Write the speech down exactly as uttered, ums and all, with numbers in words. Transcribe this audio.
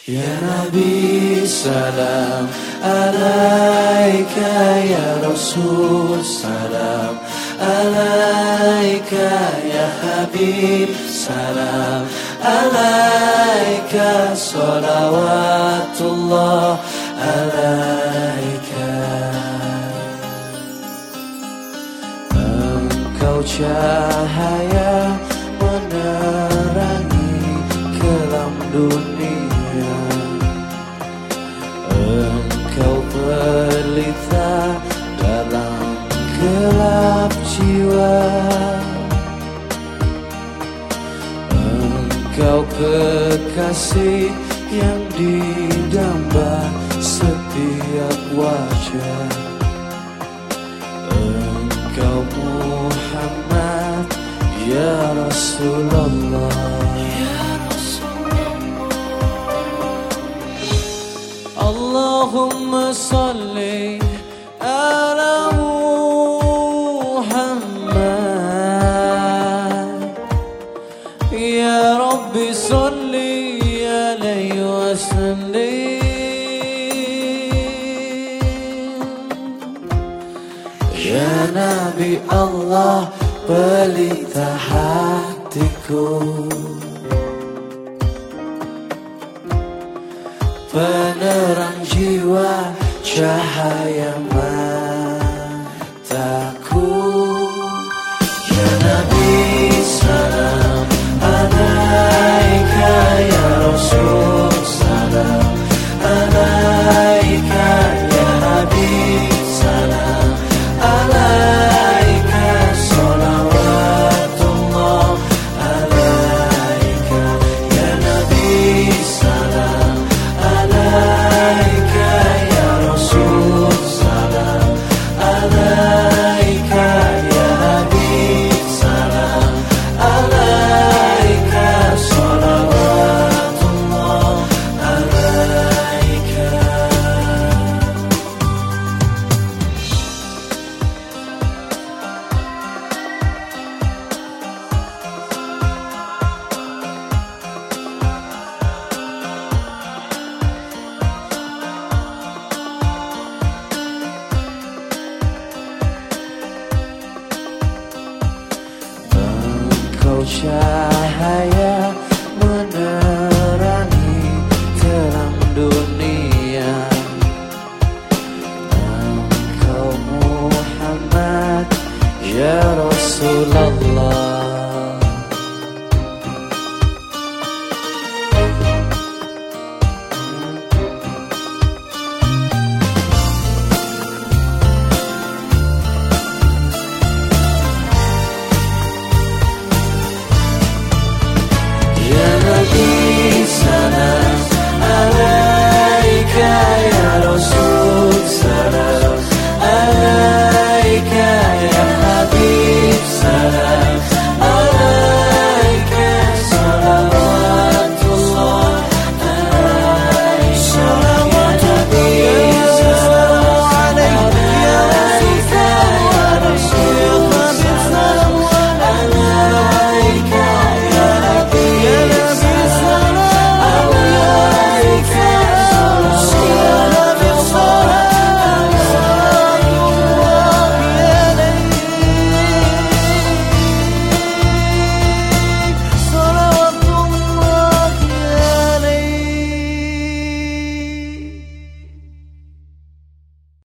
Ya Nabi salam alaika, ya Rasul salam alaika, ya Habib salam alaika, salawatullah alaika. Engkau cahaya menerangi kelam dunia, engkau pelita dalam gelap jiwa, engkau kekasih yang didamba setiap wajah, engkau Muhammad ya Rasulullah. Allahumma salli ala Muhammad, ya Rabbi salli alaihi wa sallim. Ya Nabi Allah, pelita hatiku, penerang jiwa, cahaya mataku. Ya Nabi salam alaika, ya Rasul